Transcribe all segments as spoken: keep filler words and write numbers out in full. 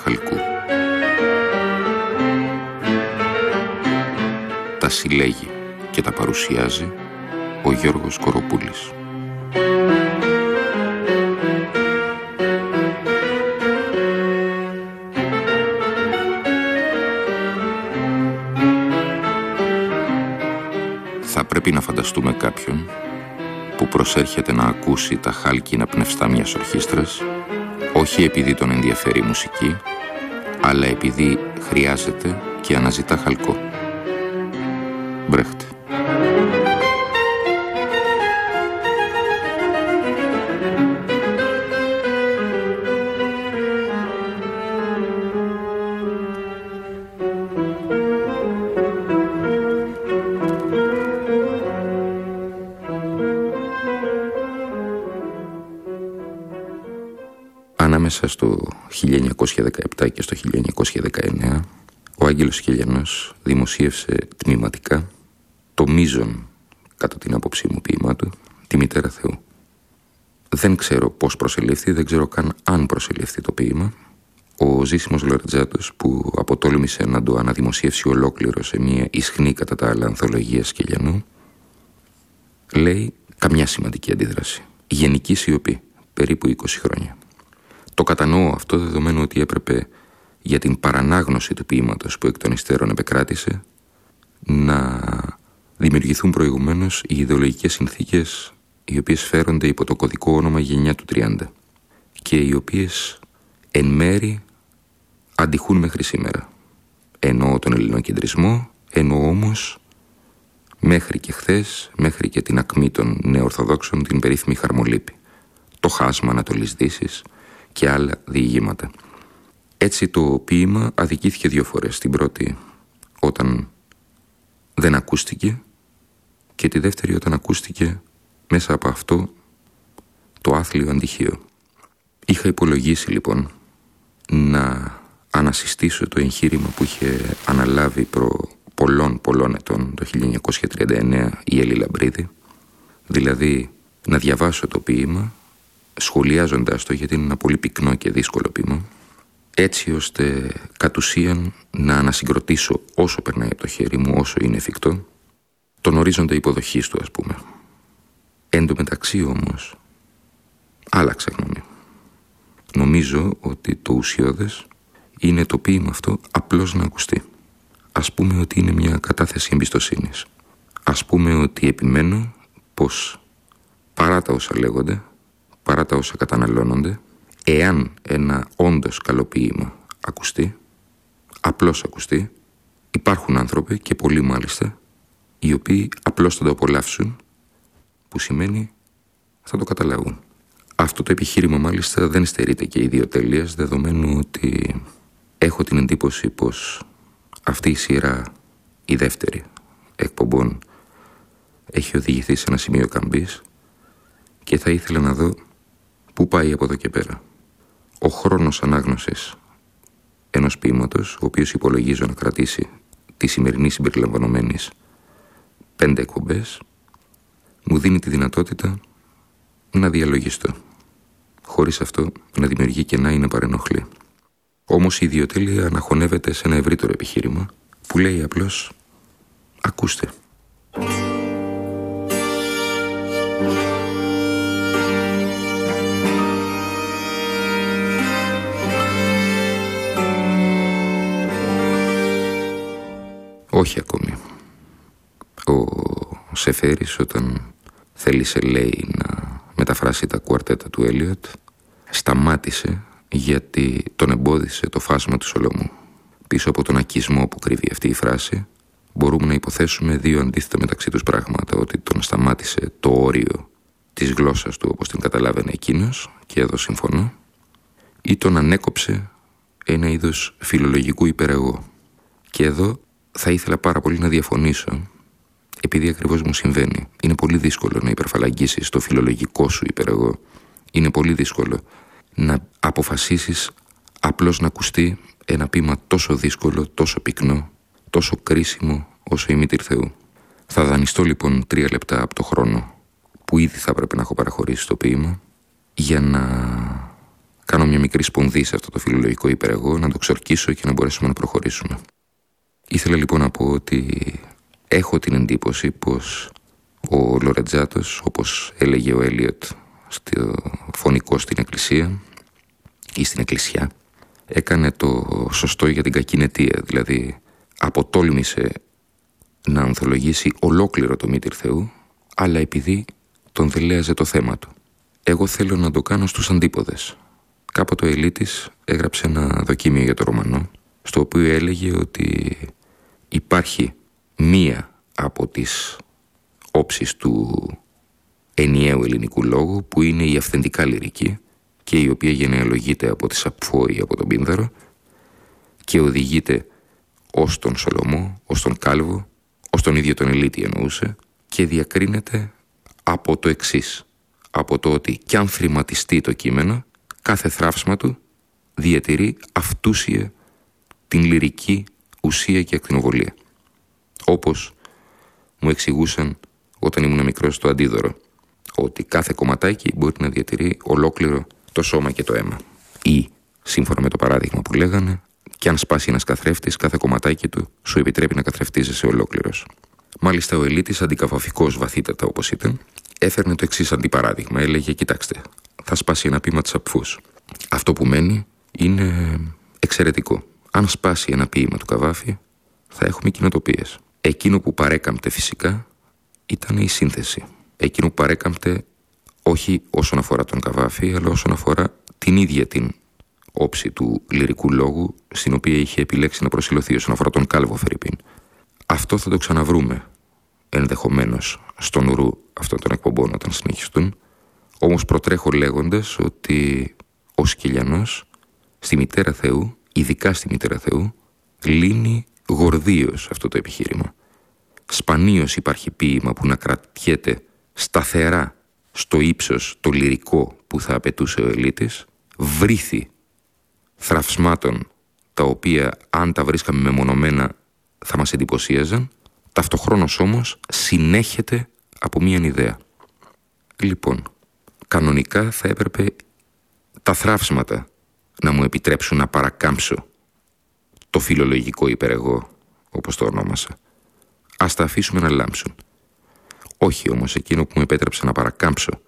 χαλκού. Τα συλλέγει και τα παρουσιάζει ο Γιώργος Κοροπούλης. Θα πρέπει να φανταστούμε κάποιον που προσέρχεται να ακούσει τα χάλκινα πνευστά μιας ορχήστρας, όχι επειδή τον ενδιαφέρει η μουσική, αλλά επειδή χρειάζεται και αναζητά χαλκό. Μπρέχτε. Ανάμεσα στο χίλια εννιακόσια δεκαεπτά και στο χίλια εννιακόσια δεκαεννέα, ο Άγγελος Κελιανός δημοσίευσε τμηματικά το μείζον, κατά την άποψή μου, ποίημά του, «Τη Μητέρα Θεού». Δεν ξέρω πώς προσελήφθη, δεν ξέρω καν αν προσελήφθη το ποίημα. Ο Ζήσιμος Λορετζάτος, που αποτόλμησε να το αναδημοσιεύσει ολόκληρο σε μια ισχνή κατά τα άλλα ανθολογία Κελιανού, λέει καμιά σημαντική αντίδραση. Γενική σιωπή, περίπου είκοσι χρόνια. Το κατανοώ αυτό, δεδομένου ότι έπρεπε για την παρανάγνωση του ποίηματος που εκ των υστέρων επεκράτησε να δημιουργηθούν προηγουμένως οι ιδεολογικές συνθήκες οι οποίες φέρονται υπό το κωδικό όνομα γενιά του τριάντα και οι οποίες εν μέρη αντιχούν μέχρι σήμερα. Εννοώ τον ελληνοκεντρισμό, εννοώ όμως μέχρι και χθες, μέχρι και την ακμή των νεοορθοδόξων, την περίφημη Χαρμολύπη, το χάσμα Ανατολής Δύσης και άλλα διηγήματα. Έτσι το ποίημα αδικήθηκε δύο φορές. Την πρώτη όταν δεν ακούστηκε και τη δεύτερη όταν ακούστηκε μέσα από αυτό το άθλιο αντιχείο. Είχα υπολογίσει λοιπόν να ανασυστήσω το εγχείρημα που είχε αναλάβει προ πολλών πολλών ετών, το χίλια εννιακόσια τριάντα εννέα, η Έλλη Λαμπρίδη, δηλαδή να διαβάσω το ποίημα σχολιάζοντας το, γιατί είναι ένα πολύ πυκνό και δύσκολο ποίημα, έτσι ώστε κατ' ουσίαν να ανασυγκροτήσω όσο περνάει από το χέρι μου, όσο είναι εφικτό, τον ορίζοντα υποδοχής του, ας πούμε. Εν τω μεταξύ όμως άλλαξα γνώμη. Νομίζω ότι το ουσιώδες είναι το ποίημα αυτό απλώς να ακουστεί. Ας πούμε ότι είναι μια κατάθεση εμπιστοσύνης. Ας πούμε ότι επιμένω πως παρά τα όσα λέγονται, παρά τα όσα καταναλώνονται, εάν ένα όντως καλό ποίημα ακουστεί, απλώς ακουστεί, υπάρχουν άνθρωποι, και πολλοί μάλιστα, οι οποίοι απλώς θα το απολαύσουν, που σημαίνει θα το καταλάβουν. Αυτό το επιχείρημα μάλιστα δεν στερείται και ιδιοτέλειας, δεδομένου ότι έχω την εντύπωση πως αυτή η σειρά, η δεύτερη εκπομπών, έχει οδηγηθεί σε ένα σημείο καμπής και θα ήθελα να δω πού πάει από εδώ και πέρα. Ο χρόνος ανάγνωσης ενός ποίηματος, ο οποίος υπολογίζω να κρατήσει τη σημερινή συμπεριλαμβανομένης πέντε εκπομπές, μου δίνει τη δυνατότητα να διαλογιστώ, χωρίς αυτό να δημιουργεί κενά ή να παρενοχλεί. Όμως η ιδιοτέλεια αναχωνεύεται σε ένα ευρύτερο επιχείρημα που λέει απλώς ακούστε. Όχι ακόμη. Ο Σεφέρης, όταν θέλησε, λέει, να μεταφράσει τα κουαρτέτα του Έλιοτ, σταμάτησε γιατί τον εμπόδισε το φάσμα του Σολομού. Πίσω από τον ακισμό που κρύβει αυτή η φράση μπορούμε να υποθέσουμε δύο αντίθετα μεταξύ τους πράγματα: ότι τον σταμάτησε το όριο της γλώσσας του όπως την καταλάβαινε εκείνος, και εδώ συμφωνώ, ή τον ανέκοψε ένα είδος φιλολογικού υπερεγώ. Και εδώ θα ήθελα πάρα πολύ να διαφωνήσω, επειδή ακριβώς μου συμβαίνει. Είναι πολύ δύσκολο να υπερφαλαγγίσεις το φιλολογικό σου υπερεγώ. Είναι πολύ δύσκολο να αποφασίσεις απλώς να ακουστεί ένα ποίημα τόσο δύσκολο, τόσο πυκνό, τόσο κρίσιμο όσο η Μήτηρ Θεού. Θα δανειστώ λοιπόν τρία λεπτά από το χρόνο που ήδη θα έπρεπε να έχω παραχωρήσει το ποίημα για να κάνω μια μικρή σπονδή σε αυτό το φιλολογικό υπερεγώ, να το ξορκίσω και να μπορέσουμε να προχωρήσουμε. Ήθελα λοιπόν να πω ότι έχω την εντύπωση πως ο Λορετζάτος, όπως έλεγε ο Έλιοτ στο φωνικό στην εκκλησία ή στην εκκλησιά, έκανε το σωστό για την κακή αιτία, δηλαδή αποτόλμησε να ανθολογήσει ολόκληρο το μύτηρ Θεού, αλλά επειδή τον δελέαζε το θέμα του. Εγώ θέλω να το κάνω στους αντίποδες. Κάποτε ο Ελίτης έγραψε ένα δοκίμιο για το Ρωμανό, στο οποίο έλεγε ότι υπάρχει μία από τις όψεις του ενιαίου ελληνικού λόγου, που είναι η αυθεντικά λυρική και η οποία γενεαλογείται από τη Σαπφό ή από τον Πίνδαρο και οδηγείται ως τον Σολομό, ως τον Κάλβο, ως τον ίδιο τον Ελίτη εννοούσε, και διακρίνεται από το εξής, από το ότι κι αν θρηματιστεί το κείμενο, κάθε θράψμα του διατηρεί αυτούσια την λυρική ουσία και ακτινοβολία. Όπως μου εξηγούσαν όταν ήμουν μικρός στο Αντίδωρο, ότι κάθε κομματάκι μπορεί να διατηρεί ολόκληρο το σώμα και το αίμα. Ή, σύμφωνα με το παράδειγμα που λέγανε, κι αν σπάσει ένας καθρέφτης, κάθε κομματάκι του σου επιτρέπει να καθρεφτίζεσαι ολόκληρος. Μάλιστα ο Ελίτης, αντικαφαφικός βαθύτατα όπως ήταν, έφερνε το εξής αντιπαράδειγμα. Έλεγε, κοιτάξτε, θα σπάσει ένα ποίημα της Απφούς. Αυτό που μένει είναι εξαιρετικό. Αν σπάσει ένα ποίημα του Καβάφη, θα έχουμε κοινοτοπίες. Εκείνο που παρέκαμπτε φυσικά ήταν η σύνθεση. Εκείνο που παρέκαμπτε όχι όσον αφορά τον Καβάφη, αλλά όσον αφορά την ίδια την όψη του λυρικού λόγου, στην οποία είχε επιλέξει να προσηλωθεί, όσον αφορά τον Κάλβο Φερρυπίν. Αυτό θα το ξαναβρούμε ενδεχομένως στον ουρού αυτών των εκπομπών όταν συνεχιστούν. Όμως προτρέχω λέγοντας ότι ο Σκυλιανός στη Μητέρα Θεού, ειδικά στη Μητέρα Θεού, λύνει γορδίως αυτό το επιχείρημα. Σπανίως υπάρχει ποίημα που να κρατιέται σταθερά στο ύψος το λυρικό που θα απαιτούσε ο Ελίτης, βρήθη θραυσμάτων τα οποία αν τα βρίσκαμε μεμονωμένα θα μας εντυπωσίαζαν, ταυτοχρόνως όμως συνέχεται από μία ιδέα. Λοιπόν, κανονικά θα έπρεπε τα θραύσματα να μου επιτρέψουν να παρακάμψω το φιλολογικό υπερεγώ, όπως το ονόμασα. Ας τα αφήσουμε να λάμψουν. Όχι όμως εκείνο που μου επέτρεψε να παρακάμψω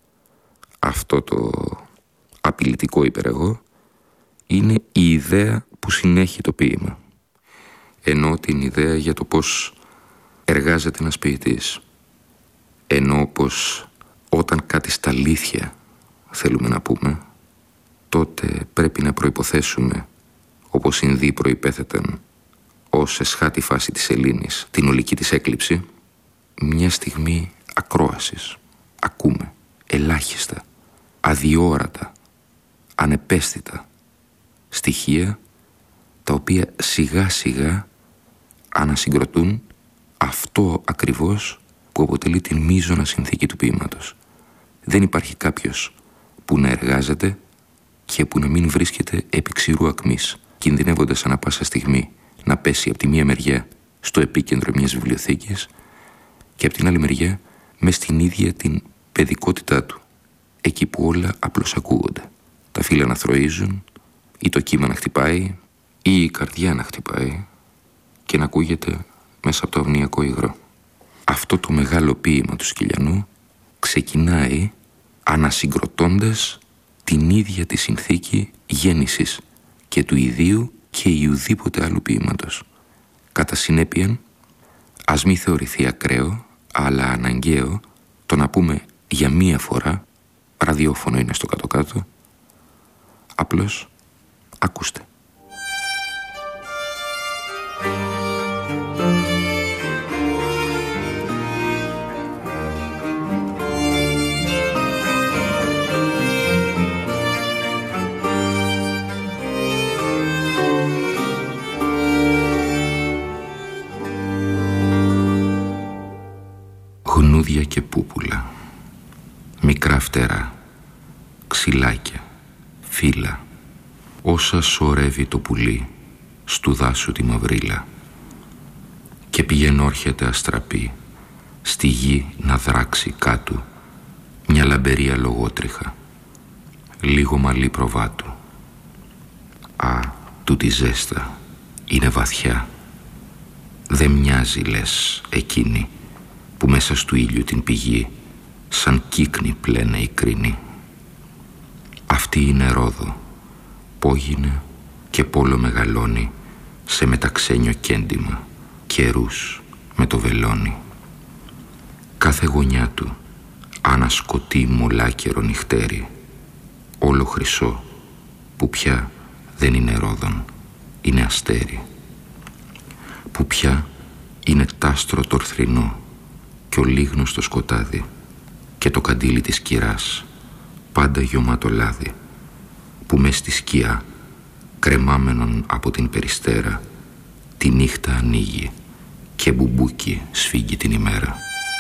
αυτό το απειλητικό υπερεγώ είναι η ιδέα που συνέχει το ποίημα. Ενώ την ιδέα για το πώς εργάζεται ένας ποιητής. Ενώ πως όταν κάτι στα αλήθεια θέλουμε να πούμε, τότε πρέπει να προϋποθέσουμε, όπως Ινδοί προϋπέθεταν ως εσχάτη φάση της Ελλήνης, την ολική της έκλειψη, μια στιγμή ακρόασης. Ακούμε ελάχιστα, αδιόρατα, ανεπαίσθητα στοιχεία, τα οποία σιγά σιγά ανασυγκροτούν αυτό ακριβώς που αποτελεί την μείζωνα συνθήκη του ποίηματος. Δεν υπάρχει κάποιος που να εργάζεται και που να μην βρίσκεται επί ξηρού ακμής, κινδυνεύοντας ανά πάσα στιγμή να πέσει από τη μία μεριά στο επίκεντρο μιας βιβλιοθήκης και από την άλλη μεριά μες στην ίδια την παιδικότητά του, εκεί που όλα απλώς ακούγονται. Τα φύλλα να θροίζουν, ή το κύμα να χτυπάει, ή η καρδιά να χτυπάει και να ακούγεται μέσα από το αυνιακό υγρό. Αυτό το μεγάλο ποίημα του Σκυλιανού ξεκινάει ανασυγκροτώντας την ίδια τη συνθήκη γέννησης και του ιδίου και ιουδήποτε άλλου ποίηματος. Κατά συνέπεια, ας μη θεωρηθεί ακραίο, αλλά αναγκαίο το να πούμε για μία φορά, ραδιόφωνο είναι στο κάτω-κάτω, απλώς ακούστε. Χνούδια και πούπουλα, μικρά φτερά, ξυλάκια, φύλλα, όσα σωρεύει το πουλί στου δάσου τη μαυρίλα και πηγαίνόρχεται αστραπή στη γη να δράξει κάτω μια λαμπερία λογότριχα. λίγο μαλλί προβάτου. Α, τούτη ζέστα είναι βαθιά. Δεν μοιάζει, λες, εκείνη που μέσα στου ήλιου την πηγή σαν κύκνη πλένε η κρίνη. Αυτή είναι Ρόδο, πόγινε και πόλο μεγαλώνει σε μεταξένιο κέντημα, καιρούς με το βελόνι. Κάθε γωνιά του ανασκοτεί μολάκερο νυχτέρι, όλο χρυσό που πια δεν είναι Ρόδον, είναι αστέρι, που πια είναι τάστρο τορθρινό κι ο λίγνος στο σκοτάδι και το καντήλι της κυράς πάντα γιωμάτο λάδι, που μες στη σκιά κρεμάμενον από την περιστέρα τη νύχτα ανοίγει και μπουμπούκι σφίγγει την ημέρα.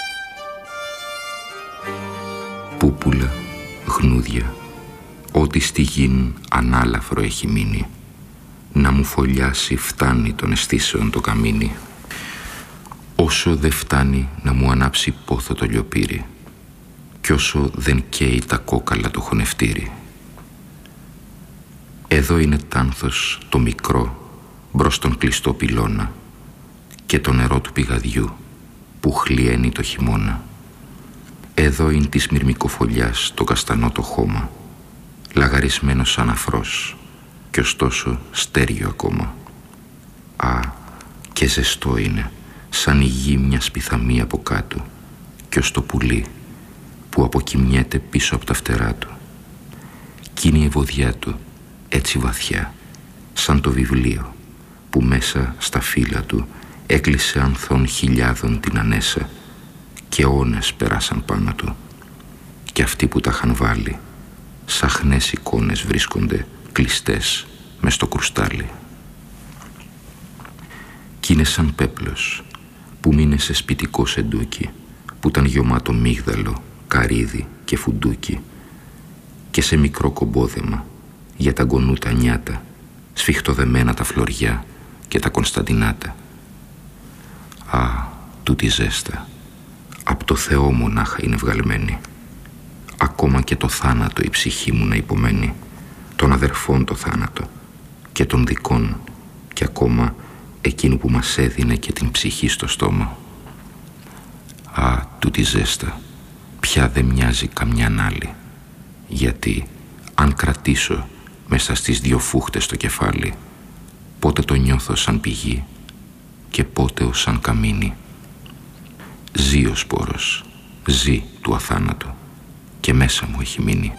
Πούπουλα, γνούδια, ό,τι στη γην ανάλαφρο έχει μείνει, να μου φωλιάσει φτάνει των αισθήσεων το καμίνι, όσο δε φτάνει να μου ανάψει πόθο το λιοπύρι κι όσο δεν καίει τα κόκαλα το χωνευτήρι. Εδώ είναι τάνθος το μικρό μπρος τον κλειστό πυλώνα και το νερό του πηγαδιού που χλιένει το χειμώνα. Εδώ είναι της μυρμικοφολιάς το καστανό το χώμα, λαγαρισμένο σαν αφρός κι ωστόσο στέριο ακόμα. Α, και ζεστό είναι σαν η γη μια σπιθαμή από κάτω κι ως το πουλί που αποκοιμιέται πίσω από τα φτερά του. Κι είναι η ευωδιά του έτσι βαθιά σαν το βιβλίο που μέσα στα φύλλα του έκλεισε ανθών χιλιάδων την ανέσα και αιώνες περάσαν πάνω του και αυτοί που τα είχαν βάλει σαχνές εικόνες βρίσκονται κλειστές μες στο κρουστάλι. Κι είναι σαν πέπλος που μείνε σε σπιτικό σεντούκι που ήταν γιωμάτο μίγδαλο, καρύδι και φουντούκι και σε μικρό κομπόδεμα για τα γκονούτα νιάτα σφιχτοδεμένα τα φλωριά και τα κωνσταντινάτα. Α, τούτη ζέστα απ' το Θεό μονάχα είναι βγαλμένη. Ακόμα και το θάνατο η ψυχή μου να υπομένει, των αδερφών το θάνατο και των δικών και ακόμα εκείνου που μας έδινε και την ψυχή στο στόμα. Α, τούτη ζέστα πια δεν μοιάζει καμιάν άλλη, γιατί αν κρατήσω μέσα στις δυο φούχτες το κεφάλι, πότε το νιώθω σαν πηγή και πότε ως σαν καμίνι. Ζει ο σπόρος, ζει του αθάνατου και μέσα μου έχει μείνει.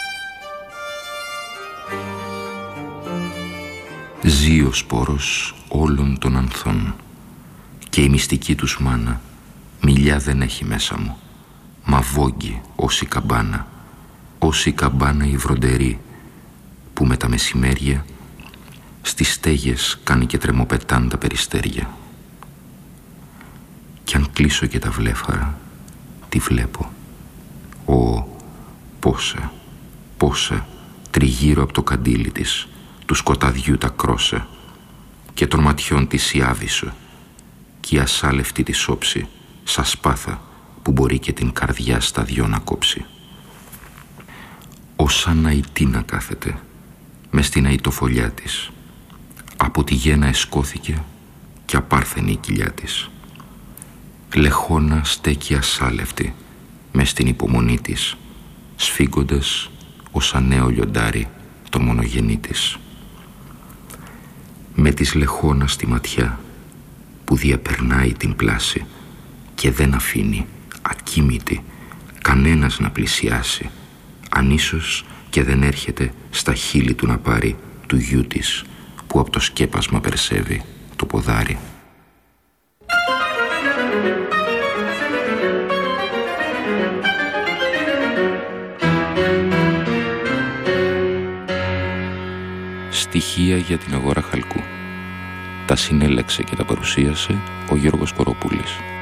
Ζει ο σπόρος όλων των ανθών και η μυστική τους μάνα μιλιά δεν έχει μέσα μου, μα βόγγει ως η καμπάνα, ως η καμπάνα η βροντερή που με τα μεσημέρια στις στέγες κάνει και τρεμοπετάντα περιστέρια. Κι αν κλείσω και τα βλέφαρα, τη βλέπω. Ω, πόσα, πόσα τριγύρω από το καντήλι της, του σκοταδιού τα κρόσα και των ματιών της η άβυσσο κι η ασάλευτη της όψη σαν σπάθα που μπορεί και την καρδιά στα δυο να κόψει. Όσα αητή να κάθεται μες στην αητοφολιά της, από τη γένα εσκώθηκε και απάρθενη η κοιλιά της. Λεχόνα στέκει ασάλευτη μες στην υπομονή της, σφίγγοντας ως νέο λιοντάρι τον μονογενή της. Με της λεχόνα στη ματιά που διαπερνάει την πλάση και δεν αφήνει ακίμητη κανένας να πλησιάσει, αν ίσως και δεν έρχεται στα χείλη του να πάρει του γιού της που από το σκέπασμα περσεύει το ποδάρι. Στοιχεία για την αγορά χαλκού. Τα συνέλεξε και τα παρουσίασε ο Γιώργος Κοροπούλης.